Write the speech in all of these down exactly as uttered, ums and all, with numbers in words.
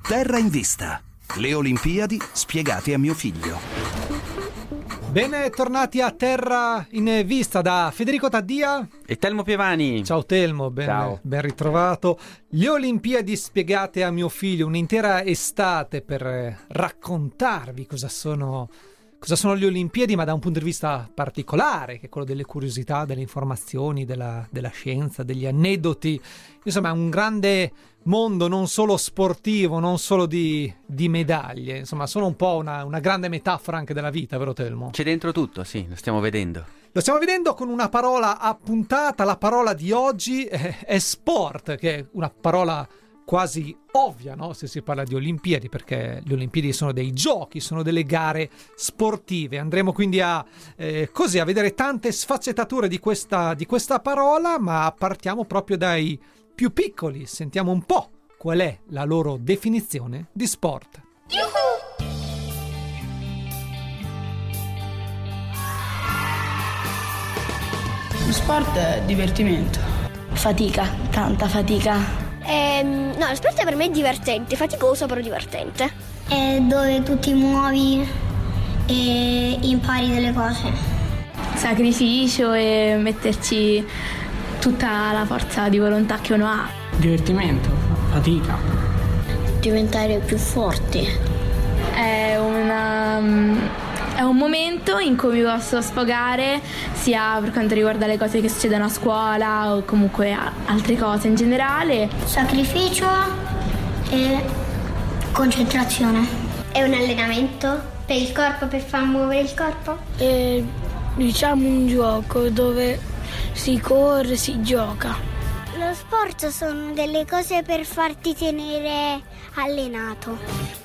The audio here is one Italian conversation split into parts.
Terra in vista. Le Olimpiadi spiegate a mio figlio. Bene, tornati a Terra in vista da Federico Taddia e Telmo Pievani. Ciao Telmo, ben, Ciao. ben ritrovato. Le Olimpiadi spiegate a mio figlio, un'intera estate per raccontarvi cosa sono, cosa sono le Olimpiadi, ma da un punto di vista particolare, che è quello delle curiosità, delle informazioni, della, della scienza, degli aneddoti. Insomma, è un grande mondo non solo sportivo, non solo di, di medaglie, insomma sono un po' una, una grande metafora anche della vita, vero Telmo? C'è dentro tutto, sì, lo stiamo vedendo. Lo stiamo vedendo con una parola appuntata. La parola di oggi è, è sport, che è una parola quasi ovvia, no? Se si parla di Olimpiadi, perché le Olimpiadi sono dei giochi, sono delle gare sportive. Andremo quindi a eh, così a vedere tante sfaccettature di questa, di questa parola, ma partiamo proprio dai più piccoli. Sentiamo un po' qual è la loro definizione di sport. Lo sport è divertimento. Fatica, tanta fatica. Ehm, no, lo sport per me è divertente, faticoso però divertente. È dove tu ti muovi e impari delle cose. Sacrificio e metterci tutta la forza di volontà che uno ha. Divertimento, fatica. Diventare più forti. È una... È un momento in cui mi posso sfogare sia per quanto riguarda le cose che succedono a scuola o comunque altre cose in generale. Sacrificio e concentrazione. È un allenamento per il corpo, per far muovere il corpo? È diciamo un gioco dove si corre, si gioca. Lo sport sono delle cose per farti tenere allenato.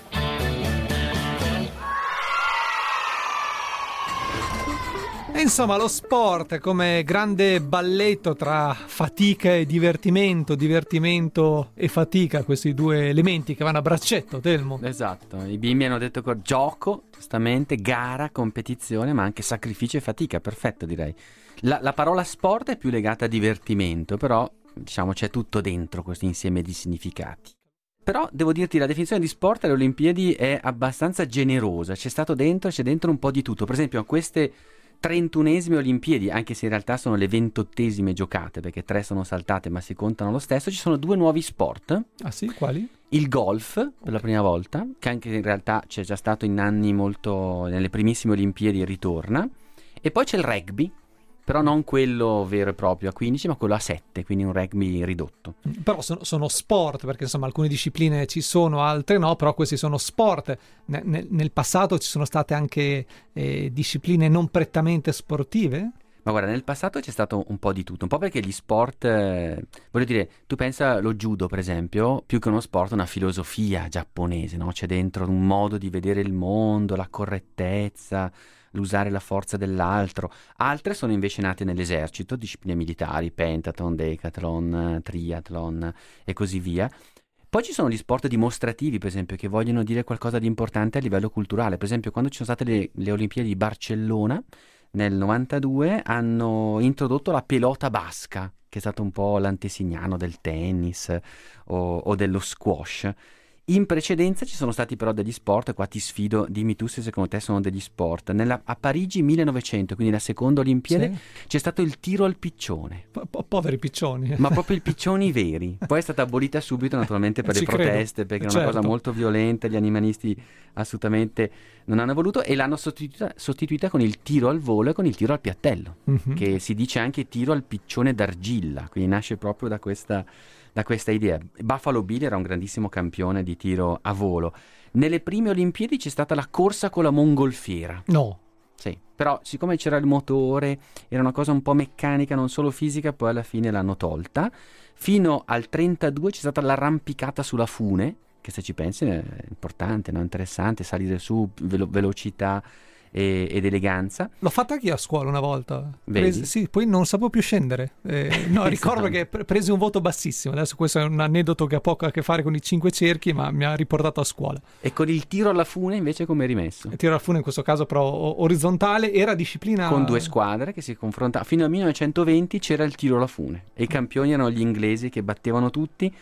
Insomma, lo sport come grande balletto tra fatica e divertimento, divertimento e fatica, questi due elementi che vanno a braccetto, Telmo. Esatto, i bimbi hanno detto che gioco, giustamente, gara, competizione, ma anche sacrificio e fatica, perfetto direi. La, la parola sport è più legata a divertimento, però diciamo c'è tutto dentro questo insieme di significati. Però devo dirti, la definizione di sport alle Olimpiadi è abbastanza generosa, c'è stato dentro, c'è dentro un po' di tutto. Per esempio a queste trentunesime Olimpiadi, anche se in realtà sono le ventottesime giocate, perché tre sono saltate ma si contano lo stesso, ci sono due nuovi sport. Ah sì? Quali? Il golf, per la prima volta, che anche in realtà c'è già stato in anni molto, nelle primissime Olimpiadi ritorna, e poi c'è il rugby, però non quello vero e proprio a quindici, ma quello a sette, quindi un rugby ridotto. Però sono, sono sport, perché insomma alcune discipline ci sono, altre no, però questi sono sport. Ne, ne, nel passato ci sono state anche eh, discipline non prettamente sportive? Ma guarda, nel passato c'è stato un po' di tutto, un po' perché gli sport, eh, voglio dire, tu pensa lo judo per esempio, più che uno sport, una filosofia giapponese, no? C'è dentro un modo di vedere il mondo, la correttezza, l'usare la forza dell'altro. Altre sono invece nate nell'esercito, discipline militari, pentathlon, decathlon, triathlon e così via. Poi ci sono gli sport dimostrativi, per esempio, che vogliono dire qualcosa di importante a livello culturale. Per esempio, quando ci sono state le, le Olimpiadi di Barcellona nel novantadue, hanno introdotto la pelota basca, che è stato un po' l'antesignano del tennis o, o dello squash. In precedenza ci sono stati però degli sport, qua ti sfido, dimmi tu se secondo te sono degli sport. Nella, a Parigi millenovecento, quindi la seconda Olimpiade, sì, c'è stato il tiro al piccione. Po- po- poveri piccioni. Ma proprio i piccioni veri. Poi è stata abolita subito naturalmente per Ci le credo. proteste, perché certo. è una cosa molto violenta, gli animalisti assolutamente non hanno voluto, e l'hanno sostituita, sostituita con il tiro al volo e con il tiro al piattello, mm-hmm. che si dice anche tiro al piccione d'argilla, quindi nasce proprio da questa... da questa idea. Buffalo Bill era un grandissimo campione di tiro a volo. Nelle prime Olimpiadi c'è stata la corsa con la mongolfiera. No. Sì, però siccome c'era il motore, era una cosa un po' meccanica, non solo fisica, poi alla fine l'hanno tolta. Fino al trentadue c'è stata l'arrampicata sulla fune, che se ci pensi è importante, no? Interessante, salire su, velo- velocità e, ed eleganza. L'ho fatta anche io a scuola una volta. Vedi? Presi, sì, poi non sapevo più scendere. Eh, no, ricordo che pre- presi un voto bassissimo. Adesso questo è un aneddoto che ha poco a che fare con i cinque cerchi, ma mi ha riportato a scuola. E con il tiro alla fune invece come è rimesso? Il tiro alla fune in questo caso però orizzontale, era disciplina... Con due squadre che si confrontavano. Fino al millenovecentoventi c'era il tiro alla fune e i campioni erano gli inglesi che battevano tutti.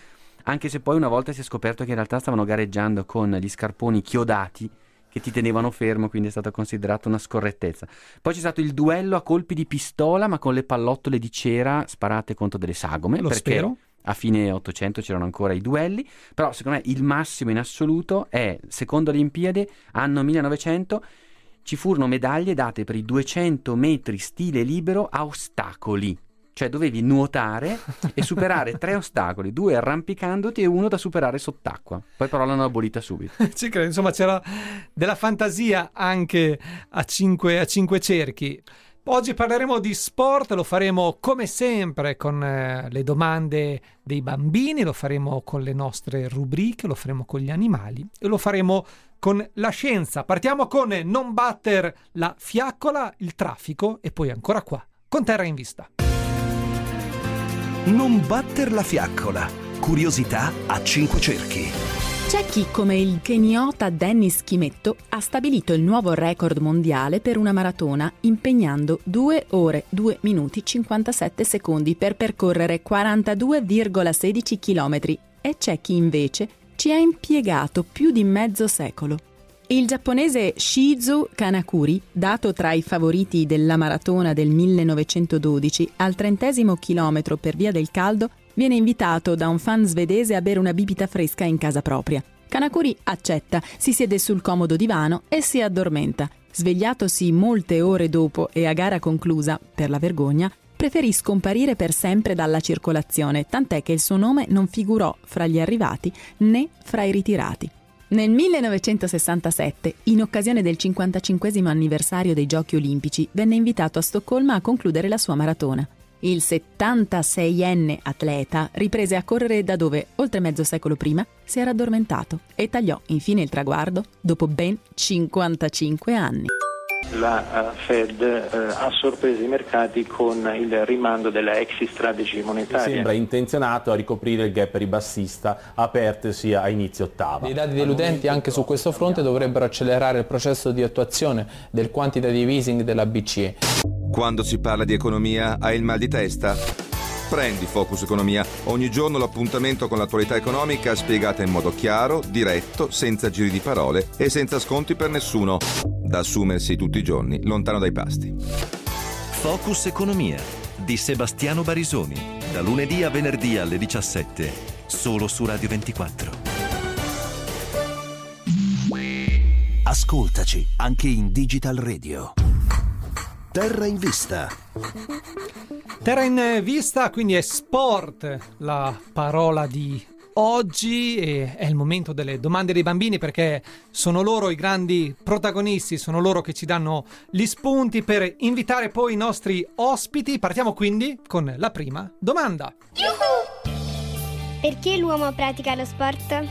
anche se poi una volta si è scoperto che in realtà stavano gareggiando con gli scarponi chiodati che ti tenevano fermo, quindi è stata considerata una scorrettezza. Poi c'è stato il duello a colpi di pistola, ma con le pallottole di cera sparate contro delle sagome. Lo perché spero. A fine Ottocento c'erano ancora i duelli, però secondo me il massimo in assoluto è, secondo Olimpiadi, anno millenovecento, ci furono medaglie date per i duecento metri stile libero a ostacoli. Cioè dovevi nuotare e superare tre ostacoli, due arrampicandoti e uno da superare sott'acqua. Poi però l'hanno abolita subito. Ci credo, insomma c'era della fantasia anche a cinque, a cinque cerchi. Oggi parleremo di sport, lo faremo come sempre con eh, le domande dei bambini, lo faremo con le nostre rubriche, lo faremo con gli animali e lo faremo con la scienza. Partiamo con non batter la fiaccola, il traffico e poi ancora qua, con Terra in Vista. Non batter la fiaccola. Curiosità a cinque cerchi. C'è chi, come il keniota Dennis Chimetto, ha stabilito il nuovo record mondiale per una maratona impegnando due ore, due minuti cinquantasette secondi per percorrere quarantadue virgola sedici chilometri e c'è chi invece ci ha impiegato più di mezzo secolo. Il giapponese Shizu Kanakuri, dato tra i favoriti della maratona del millenovecentododici, al trentesimo chilometro per via del caldo, viene invitato da un fan svedese a bere una bibita fresca in casa propria. Kanakuri accetta, si siede sul comodo divano e si addormenta. Svegliatosi molte ore dopo e a gara conclusa, per la vergogna, preferì scomparire per sempre dalla circolazione, tant'è che il suo nome non figurò fra gli arrivati né fra i ritirati. Nel millenovecentosessantasette, in occasione del cinquantacinquesimo anniversario dei Giochi Olimpici, venne invitato a Stoccolma a concludere la sua maratona. Il settantaseienne atleta riprese a correre da dove, oltre mezzo secolo prima, si era addormentato e tagliò infine il traguardo dopo ben cinquantacinque anni. La uh, Fed uh, ha sorpreso i mercati con il rimando della exit strategy monetaria. Sembra intenzionato a ricoprire il gap ribassista apertosi a inizio ottava. I dati deludenti anche su questo fronte dovrebbero accelerare il processo di attuazione del quantitative easing della B C E. Quando si parla di economia, hai il mal di testa? Prendi Focus Economia, ogni giorno l'appuntamento con l'attualità economica spiegata in modo chiaro, diretto, senza giri di parole e senza sconti per nessuno. Da assumersi tutti i giorni, lontano dai pasti. Focus Economia di Sebastiano Barisoni, da lunedì a venerdì alle diciassette, solo su Radio ventiquattro. Ascoltaci anche in Digital Radio. Terra in Vista. Terra in Vista, quindi è sport la parola di oggi e è il momento delle domande dei bambini perché sono loro i grandi protagonisti, sono loro che ci danno gli spunti per invitare poi i nostri ospiti. Partiamo quindi con la prima domanda. Yuhu! Perché l'uomo pratica lo sport?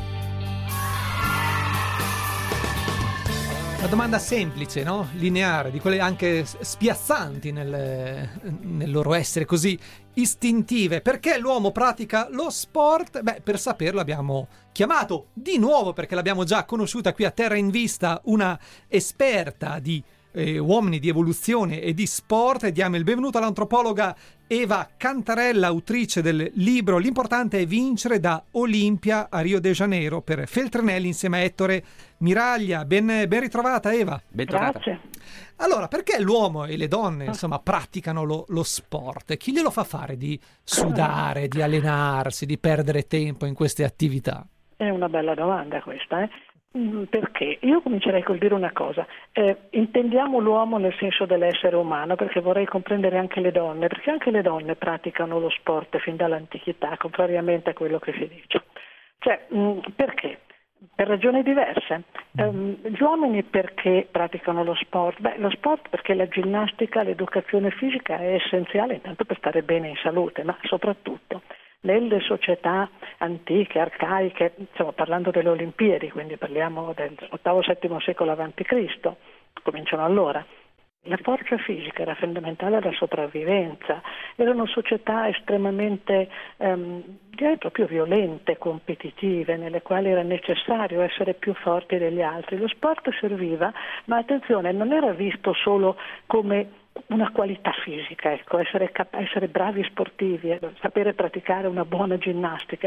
Una domanda semplice, no? Lineare, di quelle anche spiazzanti nel, nel loro essere così istintive. Perché l'uomo pratica lo sport? Beh, per saperlo abbiamo chiamato di nuovo, perché l'abbiamo già conosciuta qui a Terra in Vista, una esperta di eh, uomini di evoluzione e di sport. E diamo il benvenuto all'antropologa Eva Cantarella, autrice del libro L'importante è vincere, da Olimpia a Rio de Janeiro per Feltrinelli insieme a Ettore Miraglia. Ben, ben ritrovata Eva. Ben trovata. Grazie. Allora, perché l'uomo e le donne insomma praticano lo, lo sport? Chi glielo fa fare di sudare, di allenarsi, di perdere tempo in queste attività? È una bella domanda questa, eh? Perché? Io comincerei col dire una cosa, eh, intendiamo l'uomo nel senso dell'essere umano, perché vorrei comprendere anche le donne, perché anche le donne praticano lo sport fin dall'antichità, contrariamente a quello che si dice. Cioè, mh, perché? Per ragioni diverse. Um, gli uomini perché praticano lo sport? Beh, lo sport perché la ginnastica, l'educazione fisica è essenziale intanto per stare bene in salute, ma soprattutto nelle società antiche, arcaiche, stiamo parlando delle Olimpiadi, quindi parliamo del ottavo settimo secolo avanti Cristo, cominciano allora. La forza fisica era fondamentale alla sopravvivenza, erano società estremamente, ehm, direi proprio violente, competitive, nelle quali era necessario essere più forti degli altri. Lo sport serviva, ma attenzione, non era visto solo come una qualità fisica, ecco, essere, cap- essere bravi sportivi, sapere praticare una buona ginnastica,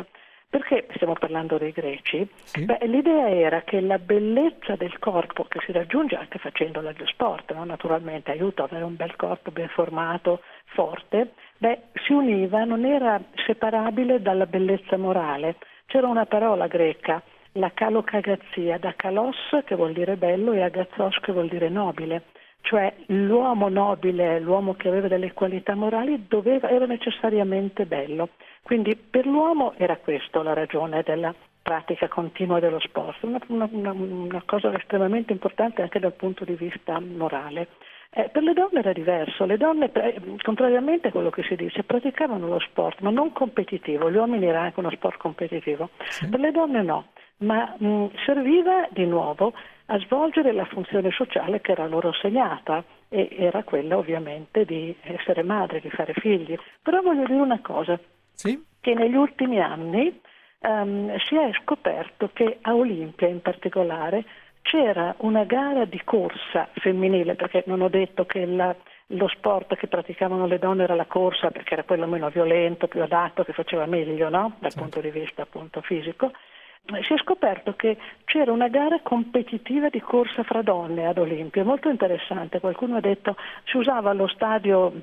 Perché stiamo parlando dei greci? Sì. Beh, l'idea era che la bellezza del corpo, che si raggiunge anche facendo lo sport, no? Naturalmente aiuta ad avere un bel corpo ben formato, forte, beh, si univa, non era separabile dalla bellezza morale. C'era una parola greca, la kalokagazzia, da kalos che vuol dire bello e agazzos che vuol dire nobile. Cioè l'uomo nobile, l'uomo che aveva delle qualità morali doveva, era necessariamente bello. Quindi per l'uomo era questo la ragione della pratica continua dello sport, una, una, una cosa estremamente importante anche dal punto di vista morale. Eh, per le donne era diverso, le donne, eh, contrariamente a quello che si dice, praticavano lo sport, ma non competitivo, gli uomini era anche uno sport competitivo, sì. Per le donne no, ma mh, serviva di nuovo a svolgere la funzione sociale che era loro assegnata e era quella ovviamente di essere madre, di fare figli. Però voglio dire una cosa, sì? Che negli ultimi anni um, si è scoperto che a Olimpia in particolare c'era una gara di corsa femminile, perché non ho detto che la, lo sport che praticavano le donne era la corsa, perché era quello meno violento, più adatto, che faceva meglio, no? Dal sì. punto di vista appunto fisico. Si è scoperto che c'era una gara competitiva di corsa fra donne ad Olimpia, molto interessante. Qualcuno ha detto si usava lo stadio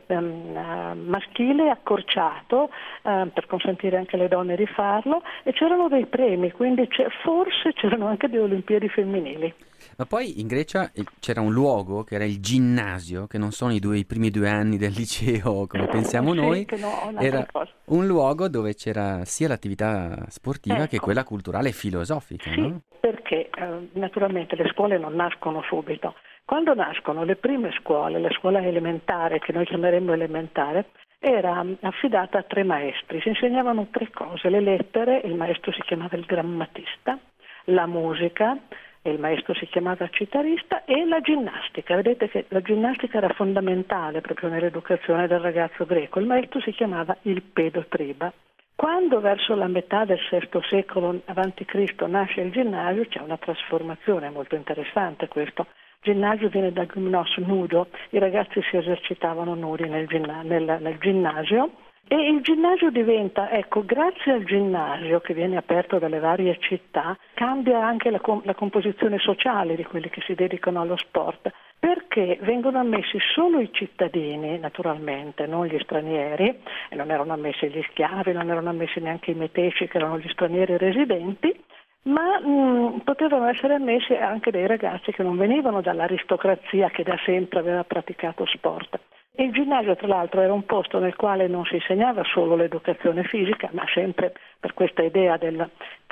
um, maschile accorciato uh, per consentire anche alle donne di farlo e c'erano dei premi, quindi forse c'erano anche delle Olimpiadi femminili. Ma poi in Grecia c'era un luogo che era il ginnasio, che non sono i, due, i primi due anni del liceo come pensiamo sì, noi, no, era cosa. un luogo dove c'era sia l'attività sportiva ecco. che quella culturale e filosofica. Sì, no? Perché eh, naturalmente le scuole non nascono subito. Quando nascono le prime scuole, la scuola elementare, che noi chiameremmo elementare, era affidata a tre maestri, si insegnavano tre cose, le lettere, il maestro si chiamava il grammatista, la musica, e il maestro si chiamava citarista, e la ginnastica. Vedete che la ginnastica era fondamentale proprio nell'educazione del ragazzo greco. Il maestro si chiamava il pedotriba. Quando verso la metà del sesto secolo avanti Cristo nasce il ginnasio, c'è una trasformazione molto interessante questo. Il ginnasio viene da gymnos, nudo, i ragazzi si esercitavano nudi nel, ginna- nel, nel ginnasio. E il ginnasio diventa, ecco, grazie al ginnasio che viene aperto dalle varie città, cambia anche la, com- la composizione sociale di quelli che si dedicano allo sport, perché vengono ammessi solo i cittadini, naturalmente, non gli stranieri, e non erano ammessi gli schiavi, non erano ammessi neanche i meteci, che erano gli stranieri residenti, ma mh, potevano essere ammessi anche dei ragazzi che non venivano dall'aristocrazia che da sempre aveva praticato sport. Il ginnasio, tra l'altro, era un posto nel quale non si insegnava solo l'educazione fisica, ma sempre per questa idea del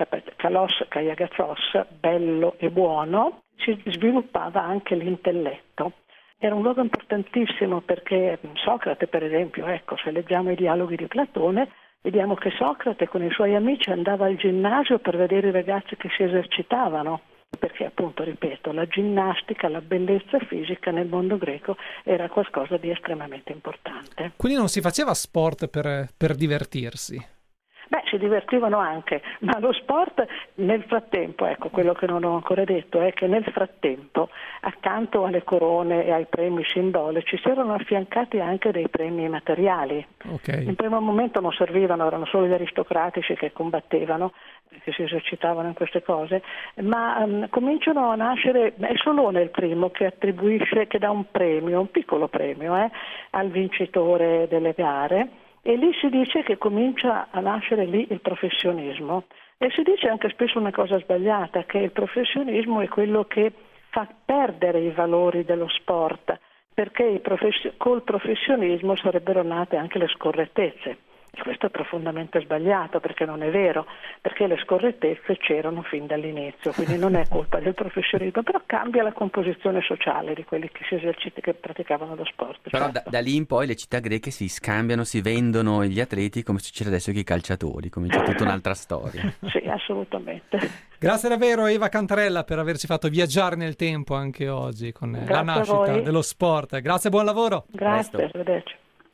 kalos kaiagazzos, bello e buono, si sviluppava anche l'intelletto. Era un luogo importantissimo perché Socrate, per esempio, ecco, se leggiamo i dialoghi di Platone, vediamo che Socrate con i suoi amici andava al ginnasio per vedere i ragazzi che si esercitavano. Perché appunto, ripeto, la ginnastica, la bellezza fisica nel mondo greco era qualcosa di estremamente importante. Quindi non si faceva sport per, per divertirsi? Beh, si divertivano anche, ma lo sport nel frattempo, ecco, quello che non ho ancora detto è che nel frattempo, accanto alle corone e ai premi simbolici, si erano affiancati anche dei premi materiali. Okay. In primo momento non servivano, erano solo gli aristocratici che combattevano, che si esercitavano in queste cose, ma um, cominciano a nascere, è Solone il primo che attribuisce, che dà un premio, un piccolo premio, eh, al vincitore delle gare. E lì si dice che comincia a nascere lì il professionismo e si dice anche spesso una cosa sbagliata, che il professionismo è quello che fa perdere i valori dello sport, perché il profes- col professionismo sarebbero nate anche le scorrettezze. E questo è profondamente sbagliato, perché non è vero, perché le scorrettezze c'erano fin dall'inizio, quindi non è colpa del professionismo, però cambia la composizione sociale di quelli che si esercitano, che praticavano lo sport. Però certo. da, da lì in poi le città greche si scambiano, si vendono gli atleti come succede adesso con i calciatori, comincia tutta un'altra storia. Sì, assolutamente. Grazie davvero Eva Cantarella per averci fatto viaggiare nel tempo anche oggi con Grazie la nascita dello sport. Grazie, buon lavoro. Grazie, arrivederci.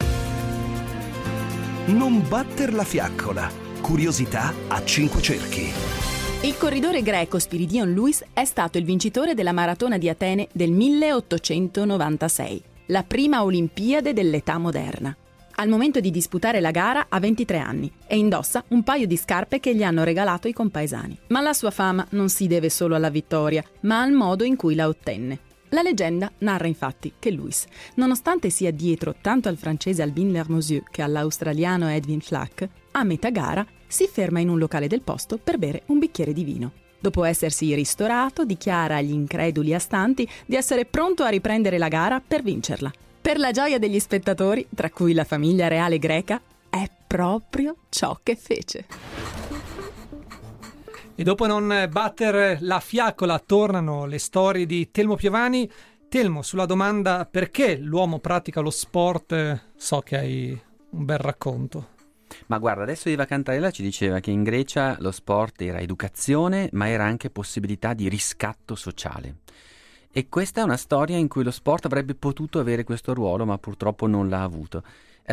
Non batter la fiaccola. Curiosità a cinque cerchi. Il corridore greco Spiridion Luis è stato il vincitore della maratona di Atene del milleottocentonovantasei, la prima Olimpiade dell'età moderna. Al momento di disputare la gara ha ventitré anni e indossa un paio di scarpe che gli hanno regalato i compaesani. Ma la sua fama non si deve solo alla vittoria, ma al modo in cui la ottenne. La leggenda narra infatti che Lewis, nonostante sia dietro tanto al francese Albin Lermosieux che all'australiano Edwin Flack, a metà gara si ferma in un locale del posto per bere un bicchiere di vino. Dopo essersi ristorato, dichiara agli increduli astanti di essere pronto a riprendere la gara per vincerla. Per la gioia degli spettatori, tra cui la famiglia reale greca, è proprio ciò che fece. E dopo non battere la fiaccola tornano le storie di Telmo Piovani. Telmo, sulla domanda perché l'uomo pratica lo sport, so che hai un bel racconto. Ma guarda, adesso Eva Cantarella ci diceva che in Grecia lo sport era educazione, ma era anche possibilità di riscatto sociale. E questa è una storia in cui lo sport avrebbe potuto avere questo ruolo, ma purtroppo non l'ha avuto.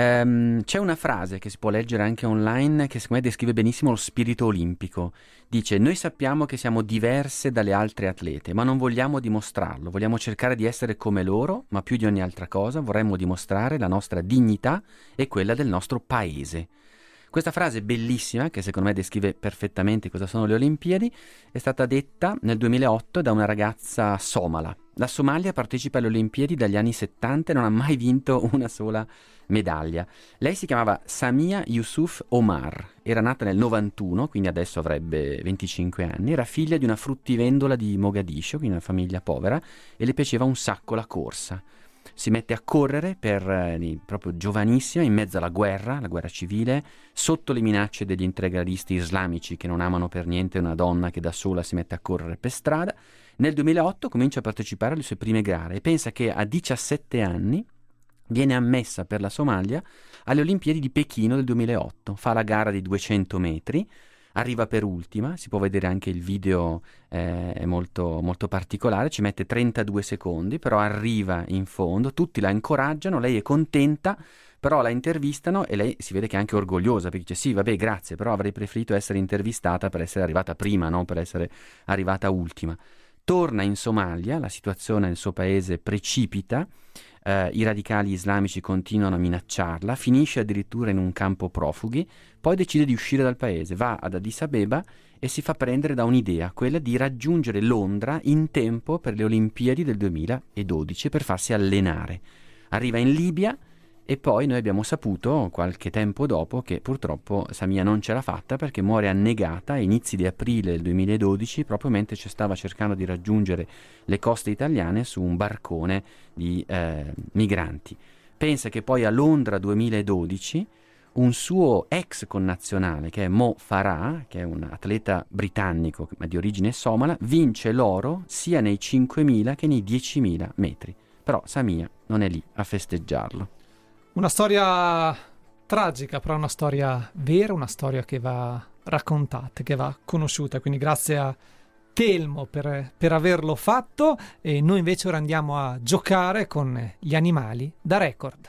Um, c'è una frase che si può leggere anche online che secondo me descrive benissimo lo spirito olimpico. Dice: noi sappiamo che siamo diverse dalle altre atlete, ma non vogliamo dimostrarlo, vogliamo cercare di essere come loro, ma più di ogni altra cosa vorremmo dimostrare la nostra dignità e quella del nostro paese. Questa frase bellissima, che secondo me descrive perfettamente cosa sono le Olimpiadi, è stata detta nel duemilaotto da una ragazza somala. La Somalia partecipa alle Olimpiadi dagli anni settanta e non ha mai vinto una sola medaglia. Lei si chiamava Samia Yusuf Omar, era nata nel novantuno, quindi adesso avrebbe venticinque anni, era figlia di una fruttivendola di Mogadiscio, quindi una famiglia povera, e le piaceva un sacco la corsa. Si mette a correre per eh, proprio giovanissima, in mezzo alla guerra, la guerra civile, sotto le minacce degli integralisti islamici che non amano per niente una donna che da sola si mette a correre per strada. Nel duemilaotto comincia a partecipare alle sue prime gare e pensa che a diciassette anni viene ammessa per la Somalia alle Olimpiadi di Pechino del duemilaotto. Fa la gara di duecento metri, arriva per ultima, si può vedere anche il video, eh, è molto, molto particolare, ci mette trentadue secondi, però arriva in fondo, tutti la incoraggiano, lei è contenta, però la intervistano e lei si vede che è anche orgogliosa, perché dice sì, vabbè, grazie, però avrei preferito essere intervistata per essere arrivata prima, non per essere arrivata ultima. Torna in Somalia, la situazione nel suo paese precipita, eh, i radicali islamici continuano a minacciarla, finisce addirittura in un campo profughi, poi decide di uscire dal paese, va ad Addis Abeba e si fa prendere da un'idea, quella di raggiungere Londra in tempo per le Olimpiadi del duemiladodici per farsi allenare. Arriva in Libia e poi noi abbiamo saputo qualche tempo dopo che purtroppo Samia non ce l'ha fatta perché muore annegata a inizi di aprile del duemiladodici proprio mentre ci stava cercando di raggiungere le coste italiane su un barcone di eh, migranti. Pensa che poi a Londra duemiladodici un suo ex connazionale che è Mo Farah, che è un atleta britannico ma di origine somala, vince l'oro sia nei cinquemila che nei diecimila metri. Però Samia non è lì a festeggiarlo. Una storia tragica, però una storia vera, una storia che va raccontata, che va conosciuta. Quindi grazie a Telmo per, per averlo fatto. E noi invece ora andiamo a giocare con gli animali da record.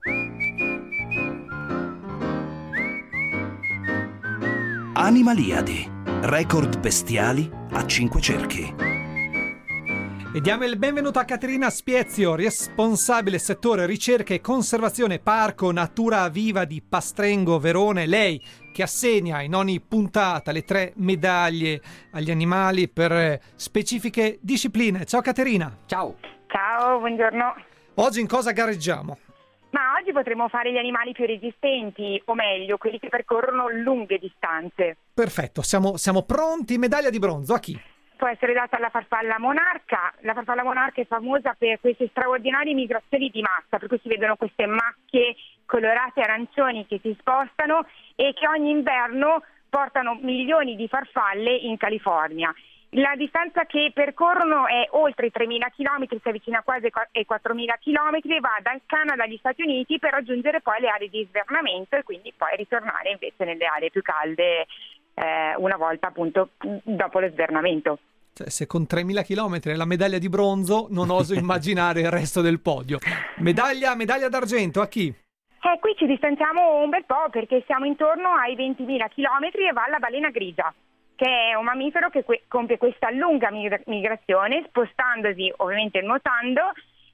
Animaliadi, record bestiali a cinque cerchi. E diamo il benvenuto a Caterina Spiezio, responsabile settore ricerca e conservazione Parco Natura Viva di Pastrengo Verone. Lei che assegna in ogni puntata le tre medaglie agli animali per specifiche discipline. Ciao Caterina. Ciao. Ciao, buongiorno. Oggi in cosa gareggiamo? Ma oggi potremo fare gli animali più resistenti, o meglio, quelli che percorrono lunghe distanze. Perfetto, siamo, siamo pronti. Medaglia di bronzo a chi? Può essere data alla farfalla monarca. La farfalla monarca è famosa per queste straordinarie migrazioni di massa, per cui si vedono queste macchie colorate arancioni che si spostano e che ogni inverno portano milioni di farfalle in California. La distanza che percorrono è oltre i tremila chilometri, si avvicina quasi ai quattromila chilometri e va dal Canada agli Stati Uniti per raggiungere poi le aree di svernamento e quindi poi ritornare invece nelle aree più calde eh, una volta appunto dopo lo svernamento. Cioè, se con tremila chilometri è la medaglia di bronzo, non oso immaginare il resto del podio. Medaglia, medaglia d'argento a chi? Eh, qui ci distanziamo un bel po' perché siamo intorno ai ventimila chilometri e va la balena grigia, che è un mammifero che que- compie questa lunga migra- migrazione, spostandosi ovviamente nuotando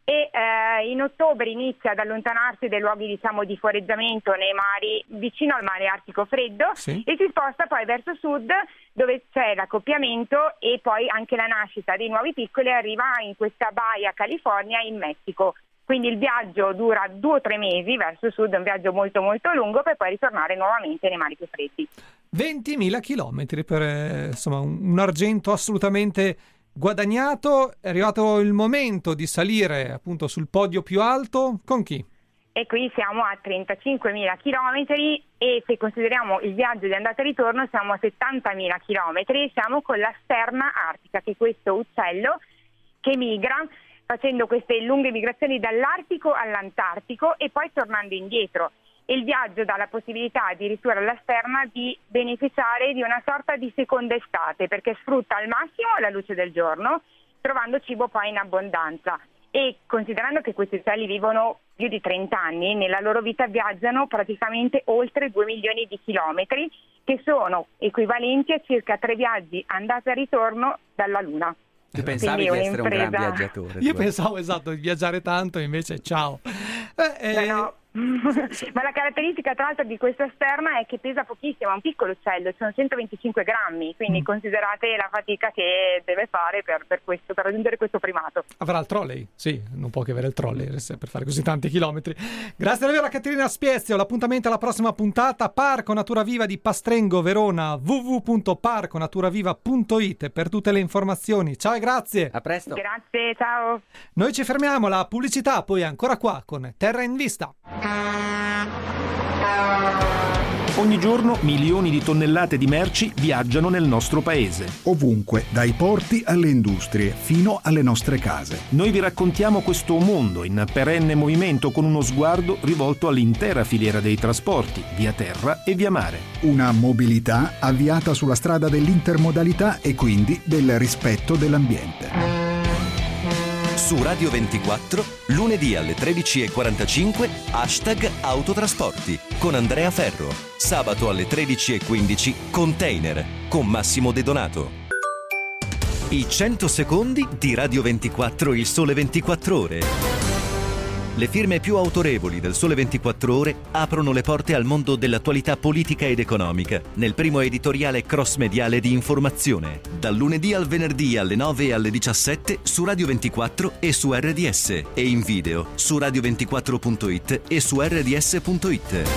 e eh, in ottobre inizia ad allontanarsi dai luoghi diciamo di foreggiamento nei mari vicino al mare artico freddo, sì. E si sposta poi verso sud dove c'è l'accoppiamento e poi anche la nascita dei nuovi piccoli, arriva in questa baia California in Messico. Quindi il viaggio dura due o tre mesi verso sud, è un viaggio molto molto lungo per poi ritornare nuovamente nei mari più freddi. ventimila chilometri per eh, insomma un, un argento assolutamente guadagnato. È arrivato il momento di salire appunto sul podio più alto. Con chi? E qui siamo a trentacinquemila chilometri e se consideriamo il viaggio di andata e ritorno siamo a settantamila chilometri. Siamo con la sterna artica, che è questo uccello che migra facendo queste lunghe migrazioni dall'Artico all'Antartico e poi tornando indietro. E il viaggio dà la possibilità addirittura alla sterna di beneficiare di una sorta di seconda estate, perché sfrutta al massimo la luce del giorno, trovando cibo poi in abbondanza. E considerando che questi uccelli vivono più di trenta anni, nella loro vita viaggiano praticamente oltre due milioni di chilometri, che sono equivalenti a circa tre viaggi andata e ritorno dalla Luna. Tu pensavi di essere un gran viaggiatore. Io pensavo esatto di viaggiare tanto, invece ciao. Eh, eh... No, no. Ma la caratteristica tra l'altro di questa sterna è che pesa pochissimo, è un piccolo uccello, sono centoventicinque grammi, quindi mm. considerate la fatica che deve fare per, per, questo, per raggiungere questo primato. Avrà il trolley? Sì, non può che avere il trolley per fare così tanti chilometri. Grazie davvero a Caterina Spiezio, l'appuntamento alla prossima puntata. Parco Natura Viva di Pastrengo, Verona, w w w punto parco natura viva punto i t per tutte le informazioni. Ciao e grazie. A presto. Grazie, ciao. Noi ci fermiamo, la pubblicità poi ancora qua con Terra in Vista. Ogni giorno milioni di tonnellate di merci viaggiano nel nostro paese. Ovunque, dai porti alle industrie, fino alle nostre case. Noi vi raccontiamo questo mondo in perenne movimento con uno sguardo rivolto all'intera filiera dei trasporti, via terra e via mare. Una mobilità avviata sulla strada dell'intermodalità e quindi del rispetto dell'ambiente. Su Radio ventiquattro, lunedì alle tredici e quarantacinque, hashtag Autotrasporti, con Andrea Ferro. Sabato alle tredici e quindici, Container, con Massimo De Donato. I cento secondi di Radio ventiquattro Il Sole ventiquattro Ore. Le firme più autorevoli del Sole ventiquattro Ore aprono le porte al mondo dell'attualità politica ed economica nel primo editoriale cross-mediale di informazione, dal lunedì al venerdì alle nove e alle diciassette su Radio ventiquattro e su R D S e in video su radio ventiquattro punto i t e su r d s punto i t.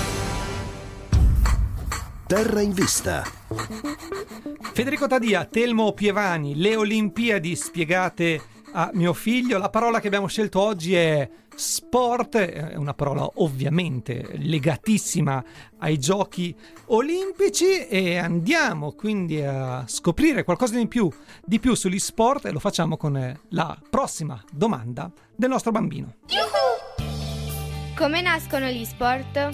Terra in Vista. Federico Tadia, Telmo Pievani, le Olimpiadi spiegate a mio figlio. La parola che abbiamo scelto oggi è sport, è una parola ovviamente legatissima ai giochi olimpici e andiamo quindi a scoprire qualcosa di più, di più sugli sport e lo facciamo con la prossima domanda del nostro bambino. Come nascono gli sport?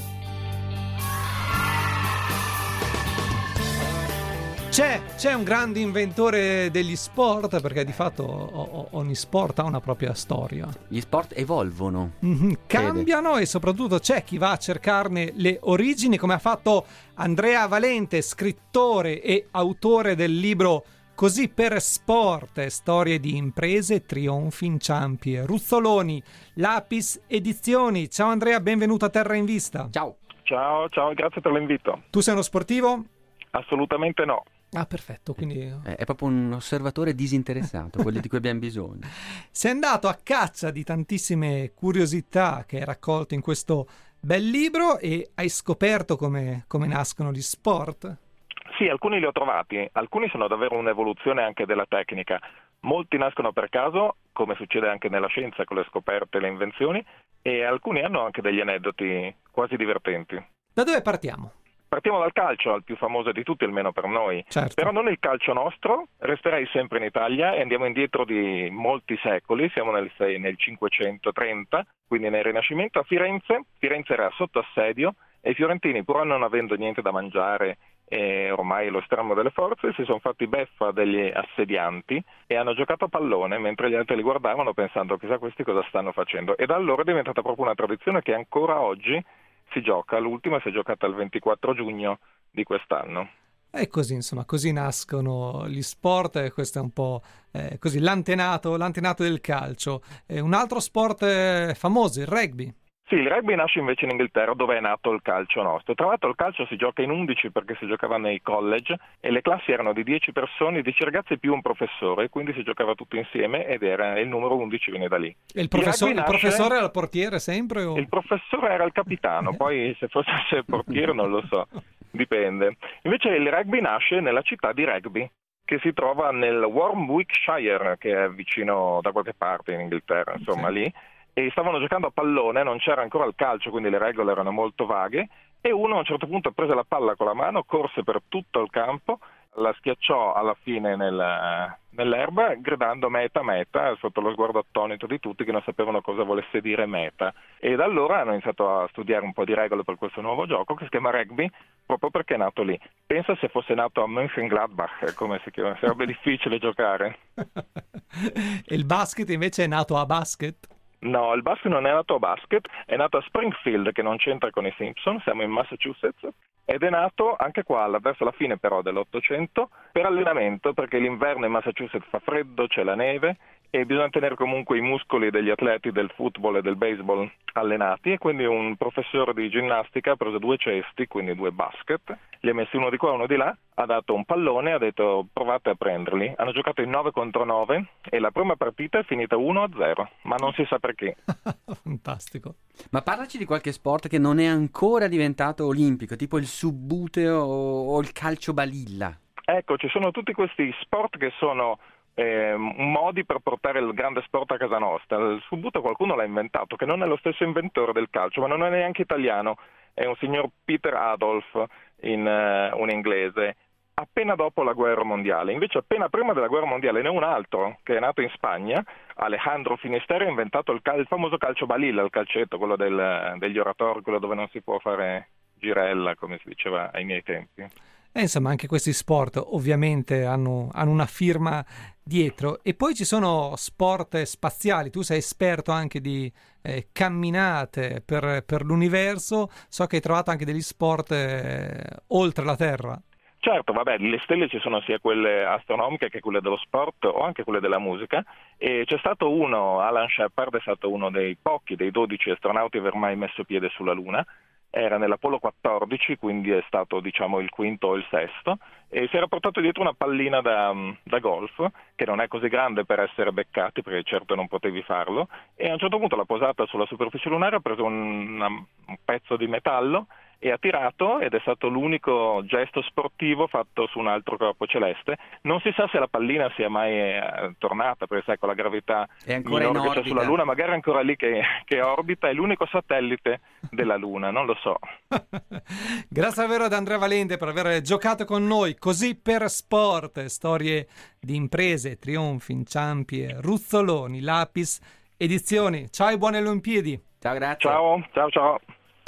C'è, c'è un grande inventore degli sport, perché di fatto o, o, ogni sport ha una propria storia. Gli sport evolvono. Mm-hmm, cambiano e soprattutto c'è chi va a cercarne le origini, come ha fatto Andrea Valente, scrittore e autore del libro Così per sport, storie di imprese, trionfi, inciampi e ruzzoloni. Lapis Edizioni. Ciao Andrea, benvenuto a Terra in Vista. Ciao. Ciao, ciao, grazie per l'invito. Tu sei uno sportivo? Assolutamente no. Ah, perfetto, quindi è proprio un osservatore disinteressato, quello di cui abbiamo bisogno. Sei andato a caccia di tantissime curiosità che hai raccolto in questo bel libro e hai scoperto come, come nascono gli sport? Sì, alcuni li ho trovati, alcuni sono davvero un'evoluzione anche della tecnica. Molti nascono per caso, come succede anche nella scienza con le scoperte e le invenzioni, e alcuni hanno anche degli aneddoti quasi divertenti. Da dove partiamo? Partiamo dal calcio, al più famoso di tutti, almeno per noi. Certo. Però non il calcio nostro, resterei sempre in Italia e andiamo indietro di molti secoli, siamo nel, nel cinquecentotrenta, quindi nel Rinascimento a Firenze. Firenze era sotto assedio e i fiorentini, pur non avendo niente da mangiare e ormai lo stremo delle forze, si sono fatti beffa degli assedianti e hanno giocato a pallone mentre gli altri li guardavano pensando chissà questi cosa stanno facendo. E da allora è diventata proprio una tradizione che ancora oggi si gioca. L'ultima si è giocata il ventiquattro giugno di quest'anno. E così, insomma, così nascono gli sport, e questo è un po' eh, così l'antenato, l'antenato del calcio. E un altro sport eh, famoso, il rugby. Sì, il rugby nasce invece in Inghilterra, dove è nato il calcio nostro. Tra l'altro il calcio si gioca in undici perché si giocava nei college e le classi erano di dieci persone, dieci ragazzi più un professore, quindi si giocava tutto insieme ed era il numero undici viene da lì. E il professore, il nasce... professore era il portiere sempre? O... Il professore era il capitano, poi se fosse il portiere non lo so, dipende. Invece il rugby nasce nella città di Rugby, che si trova nel Warwickshire, che è vicino da qualche parte in Inghilterra, insomma, sì. Lì. E stavano giocando a pallone, non c'era ancora il calcio, quindi le regole erano molto vaghe, e uno a un certo punto prese la palla con la mano, corse per tutto il campo, la schiacciò alla fine nel, nell'erba, gridando meta, meta, sotto lo sguardo attonito di tutti che non sapevano cosa volesse dire meta. E da allora hanno iniziato a studiare un po' di regole per questo nuovo gioco, che si chiama rugby, proprio perché è nato lì. Pensa se fosse nato a Mönchengladbach, come si chiama, sarebbe difficile giocare. E il basket invece è nato a basket? No, il basket non è nato a basket, è nato a Springfield, che non c'entra con i Simpson, siamo in Massachusetts, ed è nato anche qua, verso la fine però dell'Ottocento, per allenamento, perché l'inverno in Massachusetts fa freddo, c'è la neve, e bisogna tenere comunque i muscoli degli atleti del football e del baseball allenati, e quindi un professore di ginnastica ha preso due cesti, quindi due basket, li ha messi uno di qua e uno di là, ha dato un pallone e ha detto provate a prenderli. Hanno giocato in nove contro nove e la prima partita è finita uno a zero, ma non si sa perché. Fantastico. Ma parlaci di qualche sport che non è ancora diventato olimpico, tipo il subbuteo o il calcio balilla. Ecco, ci sono tutti questi sport che sono Eh, modi per portare il grande sport a casa nostra. Il subbuteo qualcuno l'ha inventato, che non è lo stesso inventore del calcio, ma non è neanche italiano, è un signor Peter Adolf, in, uh, un inglese, appena dopo la guerra mondiale. Invece appena prima della guerra mondiale ne è un altro, che è nato in Spagna, Alejandro Finisterre, ha inventato il, cal- il famoso calcio balilla, il calcetto, quello del, degli oratori, quello dove non si può fare girella, come si diceva ai miei tempi. E insomma, anche questi sport ovviamente hanno, hanno una firma dietro. E poi ci sono sport spaziali. Tu sei esperto anche di eh, camminate per, per l'universo. So che hai trovato anche degli sport eh, oltre la Terra. Certo, vabbè, le stelle ci sono sia quelle astronomiche che quelle dello sport o anche quelle della musica, e c'è stato uno, Alan Shepard è stato uno dei pochi, dei dodici astronauti a aver mai messo piede sulla Luna. Era nell'Apollo quattordici, quindi è stato diciamo il quinto o il sesto, e si era portato dietro una pallina da, da golf, che non è così grande per essere beccati, perché certo non potevi farlo, e a un certo punto l'ha posata sulla superficie lunare, ha preso un, una, un pezzo di metallo e ha tirato, ed è stato l'unico gesto sportivo fatto su un altro corpo celeste. Non si sa se la pallina sia mai eh, tornata, perché sai, con la gravità minore che c'è sulla Luna, magari è ancora lì che, che orbita, è l'unico satellite della Luna, non lo so. Grazie davvero ad Andrea Valente per aver giocato con noi. Così per sport, storie di imprese, trionfi, inciampi e ruzzoloni, Lapis Edizioni. Ciao e buone Olimpiadi. Ciao, grazie. Ciao, ciao, ciao.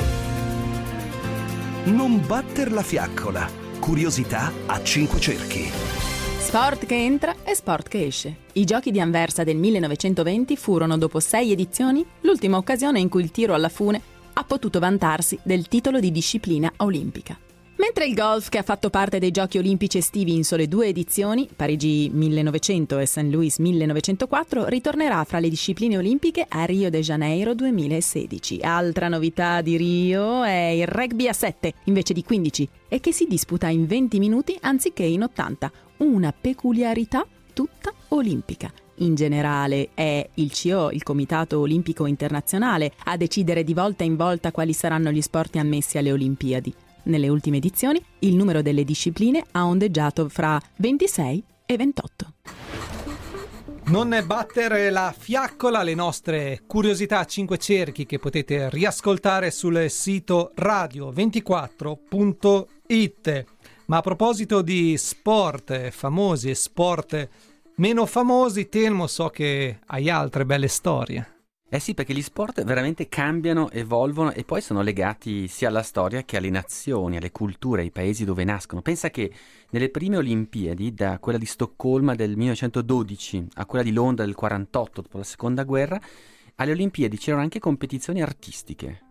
Non batter la fiaccola. Curiosità a cinque cerchi. Sport che entra e sport che esce. I giochi di Anversa del millenovecentoventi furono, dopo sei edizioni, l'ultima occasione in cui il tiro alla fune ha potuto vantarsi del titolo di disciplina olimpica. Mentre il golf, che ha fatto parte dei giochi olimpici estivi in sole due edizioni, Parigi millenovecento e Saint Louis millenovecentoquattro, ritornerà fra le discipline olimpiche a Rio de Janeiro duemilasedici. Altra novità di Rio è il rugby a sette invece di quindici, e che si disputa in venti minuti anziché in ottanta, una peculiarità tutta olimpica. In generale è il C O, il Comitato Olimpico Internazionale, a decidere di volta in volta quali saranno gli sport ammessi alle Olimpiadi. Nelle ultime edizioni il numero delle discipline ha ondeggiato fra ventisei e ventotto. Non battere la fiaccola, le nostre curiosità a cinque cerchi che potete riascoltare sul sito radio ventiquattro punto it. Ma a proposito di sport famosi e sport meno famosi, Telmo, so che hai altre belle storie. Eh sì, perché gli sport veramente cambiano, evolvono e poi sono legati sia alla storia che alle nazioni, alle culture, ai paesi dove nascono. Pensa che nelle prime Olimpiadi, da quella di Stoccolma del millenovecentododici a quella di Londra del quarantotto, dopo la seconda guerra, alle Olimpiadi c'erano anche competizioni artistiche.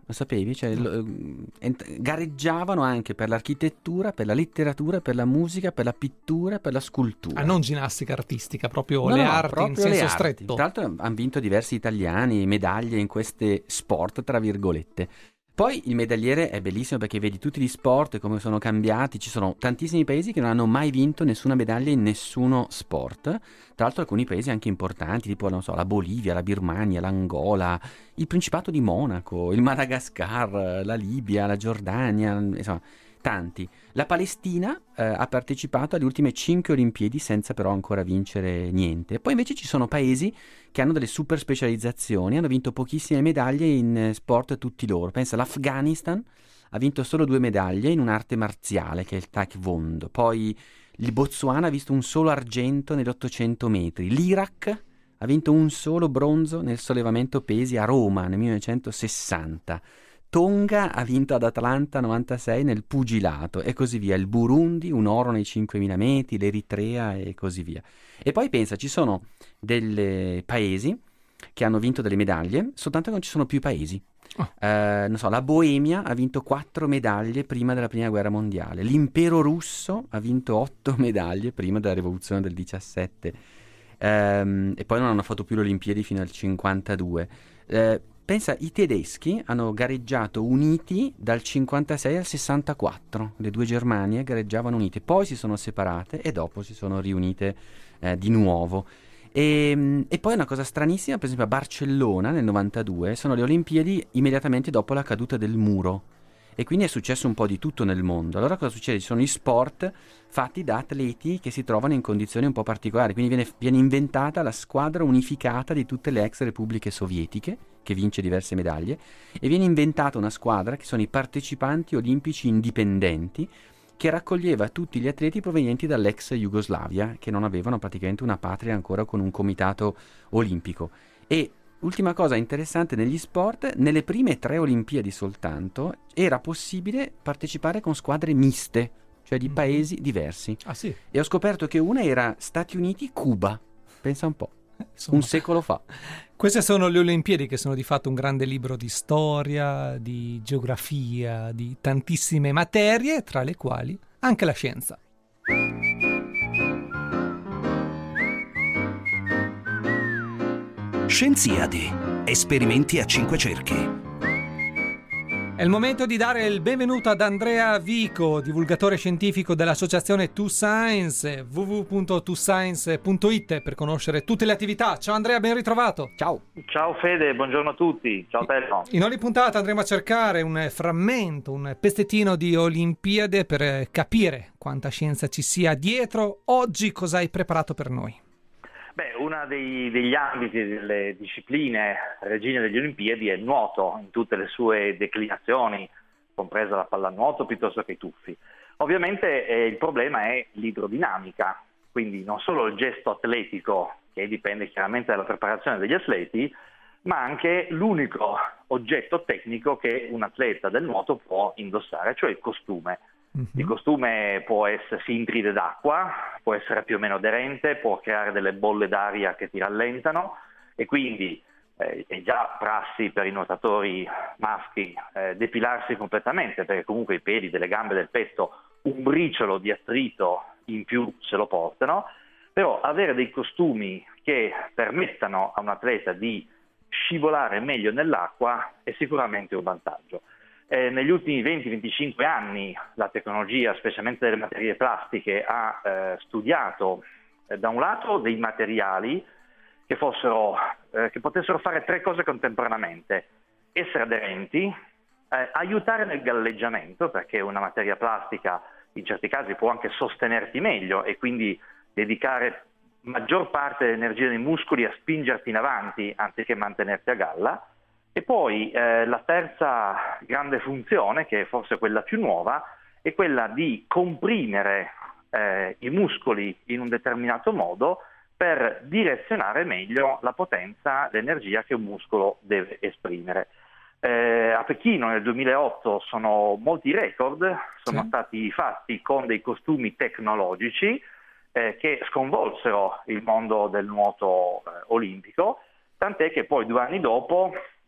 Lo sapevi? Cioè, lo, ent- gareggiavano anche per l'architettura, per la letteratura, per la musica, per la pittura, per la scultura. Ah, non ginnastica artistica, proprio No, le no, arti proprio in le senso arti. stretto. Tra l'altro hanno vinto diversi italiani medaglie in queste sport, tra virgolette. Poi il medagliere è bellissimo perché vedi tutti gli sport e come sono cambiati. Ci sono tantissimi paesi che non hanno mai vinto nessuna medaglia in nessuno sport. Tra l'altro alcuni paesi anche importanti, tipo non so, la Bolivia, la Birmania, l'Angola, il Principato di Monaco, il Madagascar, la Libia, la Giordania, insomma, tanti. La Palestina eh, ha partecipato alle ultime cinque Olimpiadi senza però ancora vincere niente. Poi invece ci sono paesi che hanno delle super specializzazioni, hanno vinto pochissime medaglie in sport tutti loro. Pensa, l'Afghanistan ha vinto solo due medaglie in un'arte marziale che è il Taekwondo. Poi il Botswana ha visto un solo argento negli ottocento metri. L'Iraq ha vinto un solo bronzo nel sollevamento pesi a Roma nel millenovecentosessanta. Tonga ha vinto ad Atlanta novantasei nel pugilato e così via. Il Burundi un oro nei cinquemila metri, l'Eritrea e così via. E poi pensa, ci sono dei paesi che hanno vinto delle medaglie soltanto che non ci sono più paesi. Oh. Eh, non so, la Boemia ha vinto quattro medaglie prima della prima guerra mondiale. L'impero russo ha vinto otto medaglie prima della rivoluzione del diciassette. Eh, e poi non hanno fatto più le Olimpiadi fino al cinquantadue. Eh, Pensa, i tedeschi hanno gareggiato uniti dal cinquantasei al sessantaquattro, le due Germanie gareggiavano unite, poi si sono separate e dopo si sono riunite eh, di nuovo. E, e poi una cosa stranissima, per esempio a Barcellona nel novantadue sono le Olimpiadi immediatamente dopo la caduta del muro e quindi è successo un po' di tutto nel mondo. Allora cosa succede? Ci sono gli sport fatti da atleti che si trovano in condizioni un po' particolari, quindi viene, viene inventata la squadra unificata di tutte le ex repubbliche sovietiche che vince diverse medaglie e viene inventata una squadra che sono i partecipanti olimpici indipendenti che raccoglieva tutti gli atleti provenienti dall'ex Jugoslavia che non avevano praticamente una patria ancora con un comitato olimpico. E ultima cosa interessante negli sport, nelle prime tre Olimpiadi soltanto era possibile partecipare con squadre miste, cioè di paesi diversi. Ah sì? E ho scoperto che una era Stati Uniti-Cuba, pensa un po'. Insomma, un secolo fa. Queste sono le Olimpiadi che sono di fatto un grande libro di storia, di geografia, di tantissime materie, tra le quali anche la scienza. Scienziati. Esperimenti a cinque cerchi. È il momento di dare il benvenuto ad Andrea Vico, divulgatore scientifico dell'associazione two Science, w w w punto two science punto i t per conoscere tutte le attività. Ciao Andrea, ben ritrovato. Ciao. Ciao Fede, buongiorno a tutti. Ciao Telmo. In ogni puntata andremo a cercare un frammento, un pezzettino di Olimpiade per capire quanta scienza ci sia dietro. Oggi cosa hai preparato per noi? Beh, uno dei, degli ambiti delle discipline regine degli Olimpiadi è il nuoto, in tutte le sue declinazioni, compresa la pallanuoto piuttosto che i tuffi. Ovviamente eh, il problema è l'idrodinamica, quindi non solo il gesto atletico, che dipende chiaramente dalla preparazione degli atleti, ma anche l'unico oggetto tecnico che un atleta del nuoto può indossare, cioè il costume. Il costume può essere intride d'acqua, può essere più o meno aderente, può creare delle bolle d'aria che ti rallentano e quindi eh, è già prassi per i nuotatori maschi eh, depilarsi completamente, perché comunque i peli delle gambe del petto un briciolo di attrito in più se lo portano, però avere dei costumi che permettano a un atleta di scivolare meglio nell'acqua è sicuramente un vantaggio. Eh, negli ultimi venti venticinque anni la tecnologia, specialmente delle materie plastiche, ha eh, studiato eh, da un lato dei materiali che, fossero, eh, che potessero fare tre cose contemporaneamente: essere aderenti, eh, aiutare nel galleggiamento, perché una materia plastica in certi casi può anche sostenerti meglio e quindi dedicare maggior parte dell'energia dei muscoli a spingerti in avanti anziché mantenerti a galla. E poi eh, la terza grande funzione, che è forse quella più nuova, è quella di comprimere eh, i muscoli in un determinato modo per direzionare meglio la potenza, l'energia che un muscolo deve esprimere. Eh, a Pechino nel duemilaotto sono molti record, sono sì. stati fatti con dei costumi tecnologici eh, che sconvolsero il mondo del nuoto eh, olimpico, tant'è che poi due anni dopo,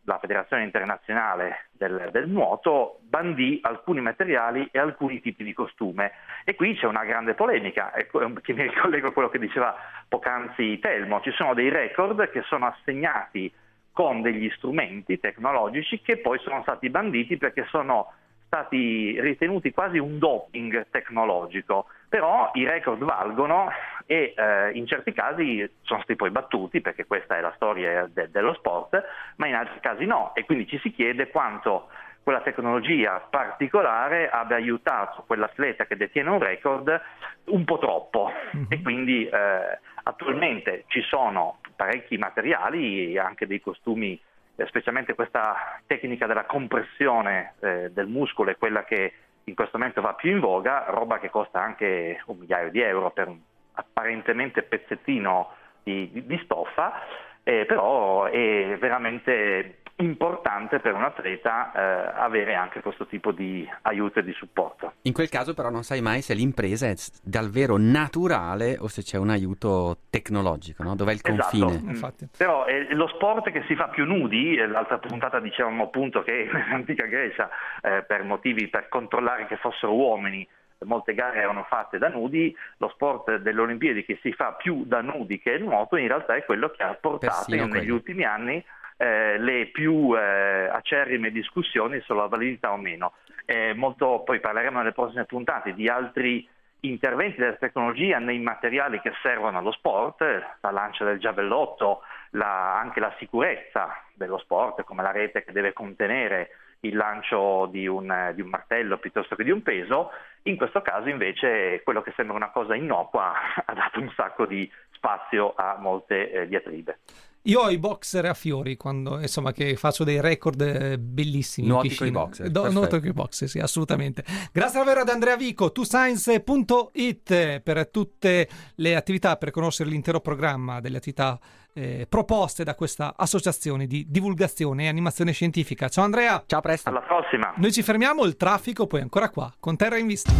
la Federazione Internazionale del, del Nuoto bandì alcuni materiali e alcuni tipi di costume. E qui c'è una grande polemica, ecco, che mi ricollego a quello che diceva poc'anzi Telmo. Ci sono dei record che sono assegnati con degli strumenti tecnologici che poi sono stati banditi perché sono stati ritenuti quasi un doping tecnologico, però i record valgono e eh, in certi casi sono stati poi battuti, perché questa è la storia de- dello sport, ma in altri casi no, e quindi ci si chiede quanto quella tecnologia particolare abbia aiutato quell'atleta che detiene un record un po' troppo. Mm-hmm. E quindi eh, attualmente ci sono parecchi materiali, anche dei costumi, specialmente questa tecnica della compressione eh, del muscolo è quella che in questo momento va più in voga, roba che costa anche un migliaio di euro per un apparentemente pezzettino di, di, di stoffa, eh, però è veramente importante per un atleta eh, avere anche questo tipo di aiuto e di supporto. In quel caso però non sai mai se l'impresa è davvero naturale o se c'è un aiuto tecnologico, no? Dov'è il confine? Esatto. Infatti. Però è lo sport che si fa più nudi, l'altra puntata dicevamo appunto che nell'antica Grecia eh, per motivi, per controllare che fossero uomini, molte gare erano fatte da nudi. Lo sport delle Olimpiadi che si fa più da nudi che il nuoto in realtà è quello che ha portato in, negli ultimi anni Eh, le più eh, acerrime discussioni sulla validità o meno. Eh, molto, poi parleremo nelle prossime puntate di altri interventi della tecnologia nei materiali che servono allo sport, la lancia del giavellotto, la, anche la sicurezza dello sport, come la rete che deve contenere il lancio di un, di un martello piuttosto che di un peso. In questo caso invece quello che sembra una cosa innocua ha dato un sacco di spazio a molte eh, diatribe. Io ho i boxer a fiori quando, insomma, che faccio dei record eh, bellissimi. Nuoti coi boxer. Do, nuoto coi boxer, sì, assolutamente. Grazie davvero ad Andrea Vico, two science punto it, per tutte le attività, per conoscere l'intero programma delle attività eh, proposte da questa associazione di divulgazione e animazione scientifica. Ciao Andrea. Ciao, presto. Alla prossima. Noi ci fermiamo, il traffico poi ancora qua, con Terra in Vista.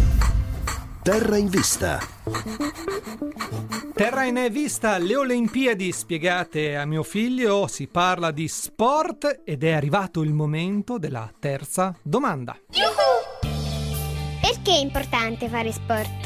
Terra in Vista. Terra in Vista, le Olimpiadi spiegate a mio figlio, si parla di sport ed è arrivato il momento della terza domanda. Yuhu! Perché è importante fare sport?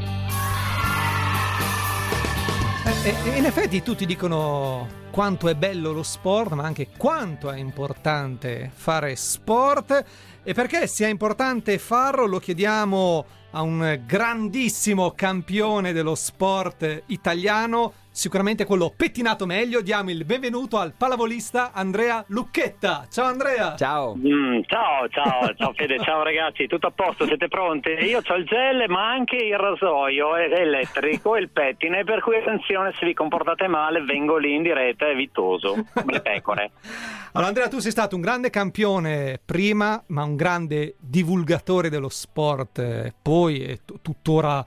Eh, eh, in effetti tutti dicono quanto è bello lo sport, ma anche quanto è importante fare sport. E perché sia importante farlo lo chiediamo a un grandissimo campione dello sport italiano, sicuramente quello pettinato meglio. Diamo il benvenuto al pallavolista Andrea Lucchetta. Ciao Andrea. Ciao. Mm, ciao, ciao, ciao Fede, ciao ragazzi, tutto a posto, siete pronti? Io ho il gel ma anche il rasoio elettrico e il pettine, per cui attenzione, se vi comportate male vengo lì in diretta e vittoso, le pecore. Allora Andrea, tu sei stato un grande campione prima, ma un grande divulgatore dello sport eh, poi e t- tuttora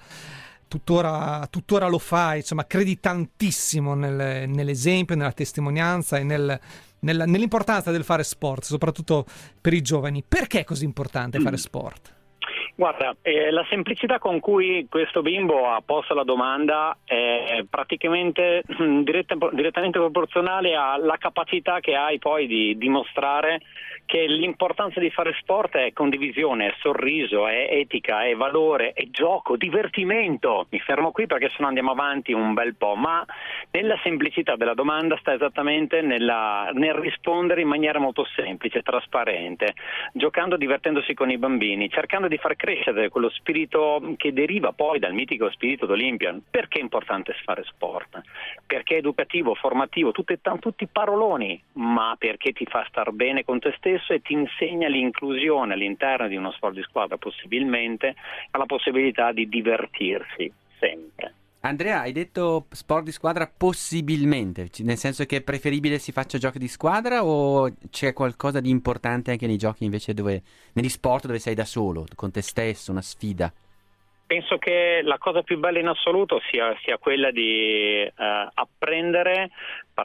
Tuttora, tuttora lo fai, insomma, credi tantissimo nel, nell'esempio, nella testimonianza e nel, nella, nell'importanza del fare sport, soprattutto per i giovani. Perché è così importante fare sport? Guarda, eh, la semplicità con cui questo bimbo ha posto la domanda è praticamente mh, diretta, direttamente proporzionale alla capacità che hai poi di dimostrare che l'importanza di fare sport è condivisione, è sorriso, è etica, è valore, è gioco, divertimento. Mi fermo qui perché sennò andiamo avanti un bel po', ma nella semplicità della domanda sta esattamente nella, nel rispondere in maniera molto semplice, trasparente, giocando, divertendosi con i bambini, cercando di far crescere quello spirito che deriva poi dal mitico spirito d'Olimpia. Perché è importante fare sport? Perché è educativo, formativo, tutti, tutti paroloni, ma perché ti fa star bene con te stesso e ti insegna l'inclusione all'interno di uno sport di squadra, possibilmente alla possibilità di divertirsi sempre. Andrea, hai detto sport di squadra possibilmente, nel senso che è preferibile si faccia giochi di squadra o c'è qualcosa di importante anche nei giochi invece dove, negli sport dove sei da solo, con te stesso, una sfida? Penso che la cosa più bella in assoluto sia, sia quella di eh, apprendere,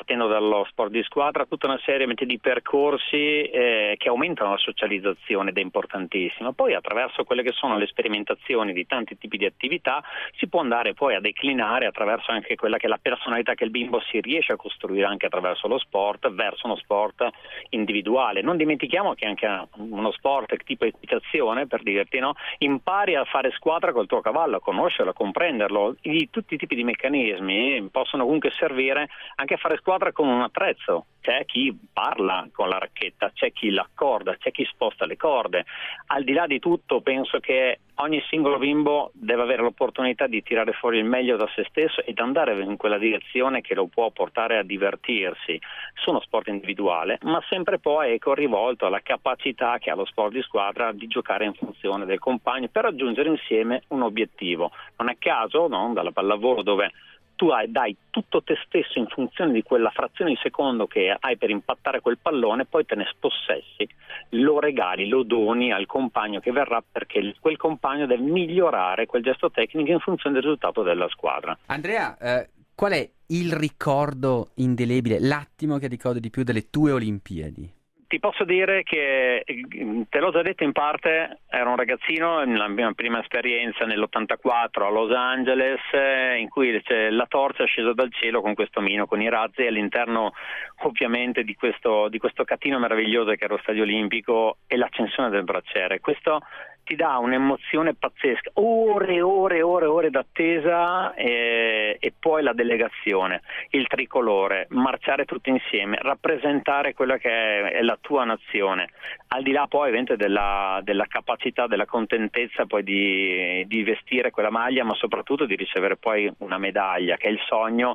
partendo dallo sport di squadra, tutta una serie di percorsi eh, che aumentano la socializzazione ed è importantissimo. Poi attraverso quelle che sono le sperimentazioni di tanti tipi di attività si può andare poi a declinare attraverso anche quella che è la personalità che il bimbo si riesce a costruire anche attraverso lo sport verso uno sport individuale. Non dimentichiamo che anche uno sport tipo equitazione, per dirti, no, impari a fare squadra col tuo cavallo, a conoscerlo, a comprenderlo. I, tutti i tipi di meccanismi possono comunque servire anche a fare squadra con un attrezzo. C'è chi parla con la racchetta, c'è chi l'accorda, c'è chi sposta le corde. Al di là di tutto penso che ogni singolo bimbo deve avere l'opportunità di tirare fuori il meglio da se stesso ed andare in quella direzione che lo può portare a divertirsi. Su uno sport individuale, ma sempre poi ecco rivolto alla capacità che ha lo sport di squadra di giocare in funzione del compagno per raggiungere insieme un obiettivo. Non è caso, no, dalla pallavolo dove tu hai, dai tutto te stesso in funzione di quella frazione di secondo che hai per impattare quel pallone, poi te ne spossessi, lo regali, lo doni al compagno che verrà, perché quel compagno deve migliorare quel gesto tecnico in funzione del risultato della squadra. Andrea, eh, qual è il ricordo indelebile, l'attimo che ricordi di più delle tue Olimpiadi? Ti posso dire che, te l'ho già detto in parte, ero un ragazzino, la mia prima esperienza nell'ottantaquattro a Los Angeles, in cui c'è la torcia scesa dal cielo con questo omino, con i razzi, all'interno ovviamente di questo, di questo catino meraviglioso che era lo Stadio Olimpico, e l'accensione del braciere. Questo ti dà un'emozione pazzesca, ore e ore e ore, ore d'attesa e, e poi la delegazione, il tricolore, marciare tutti insieme, rappresentare quella che è, è la tua nazione, al di là poi ovviamente della, della capacità, della contentezza poi di, di vestire quella maglia, ma soprattutto di ricevere poi una medaglia, che è il sogno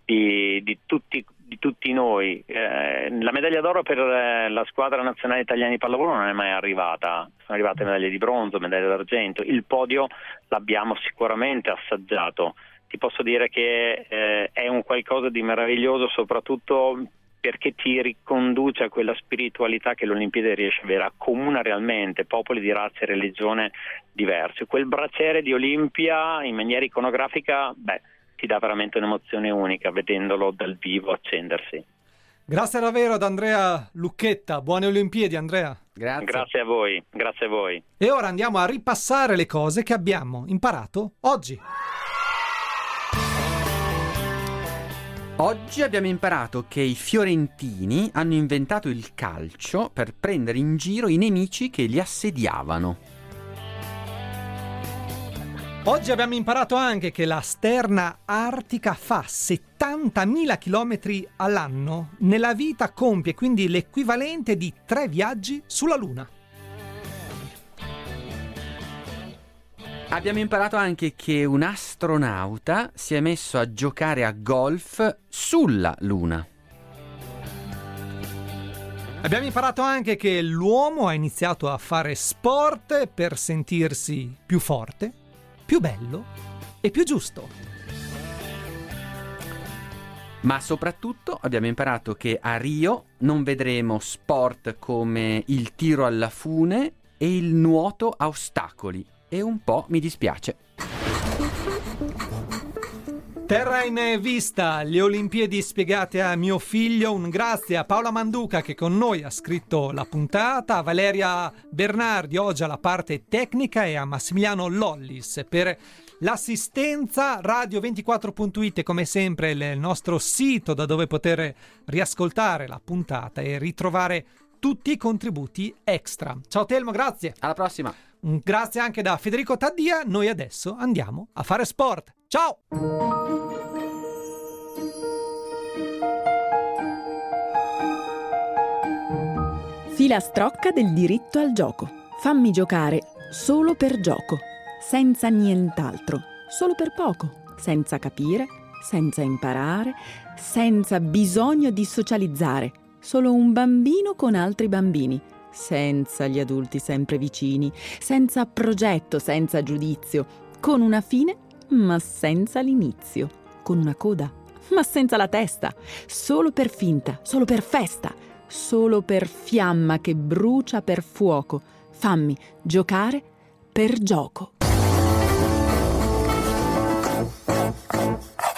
di, di tutti di tutti noi. Eh, la medaglia d'oro per eh, la squadra nazionale italiana di pallavolo non è mai arrivata, sono arrivate medaglie di bronzo, medaglie d'argento, il podio l'abbiamo sicuramente assaggiato. Ti posso dire che eh, è un qualcosa di meraviglioso, soprattutto perché ti riconduce a quella spiritualità che l'Olimpiade riesce a avere, accomuna realmente popoli di razza e religione diversi. Quel braciere di Olimpia in maniera iconografica, beh, ti dà veramente un'emozione unica vedendolo dal vivo accendersi. Grazie davvero ad Andrea Lucchetta, buone Olimpiadi Andrea. Grazie. Grazie a voi, grazie a voi. E ora andiamo a ripassare le cose che abbiamo imparato oggi. Oggi abbiamo imparato che i fiorentini hanno inventato il calcio per prendere in giro i nemici che li assediavano. Oggi abbiamo imparato anche che la sterna artica fa settantamila chilometri all'anno. Nella vita compie quindi l'equivalente di tre viaggi sulla Luna. Abbiamo imparato anche che un astronauta si è messo a giocare a golf sulla Luna. Abbiamo imparato anche che l'uomo ha iniziato a fare sport per sentirsi più forte, più bello e più giusto. Ma soprattutto abbiamo imparato che a Rio non vedremo sport come il tiro alla fune e il nuoto a ostacoli. E un po' mi dispiace. Terra in vista, le Olimpiadi spiegate a mio figlio. Un grazie a Paola Manduca che con noi ha scritto la puntata, a Valeria Bernardi oggi alla parte tecnica e a Massimiliano Lollis per l'assistenza. radio ventiquattro punto it come sempre il nostro sito da dove poter riascoltare la puntata e ritrovare tutti i contributi extra. Ciao Telmo, grazie. Alla prossima. Un grazie anche da Federico Taddia. Noi adesso andiamo a fare sport. Ciao! Filastrocca del diritto al gioco. Fammi giocare solo per gioco, senza nient'altro, solo per poco, senza capire, senza imparare, senza bisogno di socializzare, solo un bambino con altri bambini, senza gli adulti sempre vicini, senza progetto, senza giudizio, con una fine ma senza l'inizio, con una coda ma senza la testa, solo per finta, solo per festa, solo per fiamma che brucia per fuoco. Fammi giocare per gioco.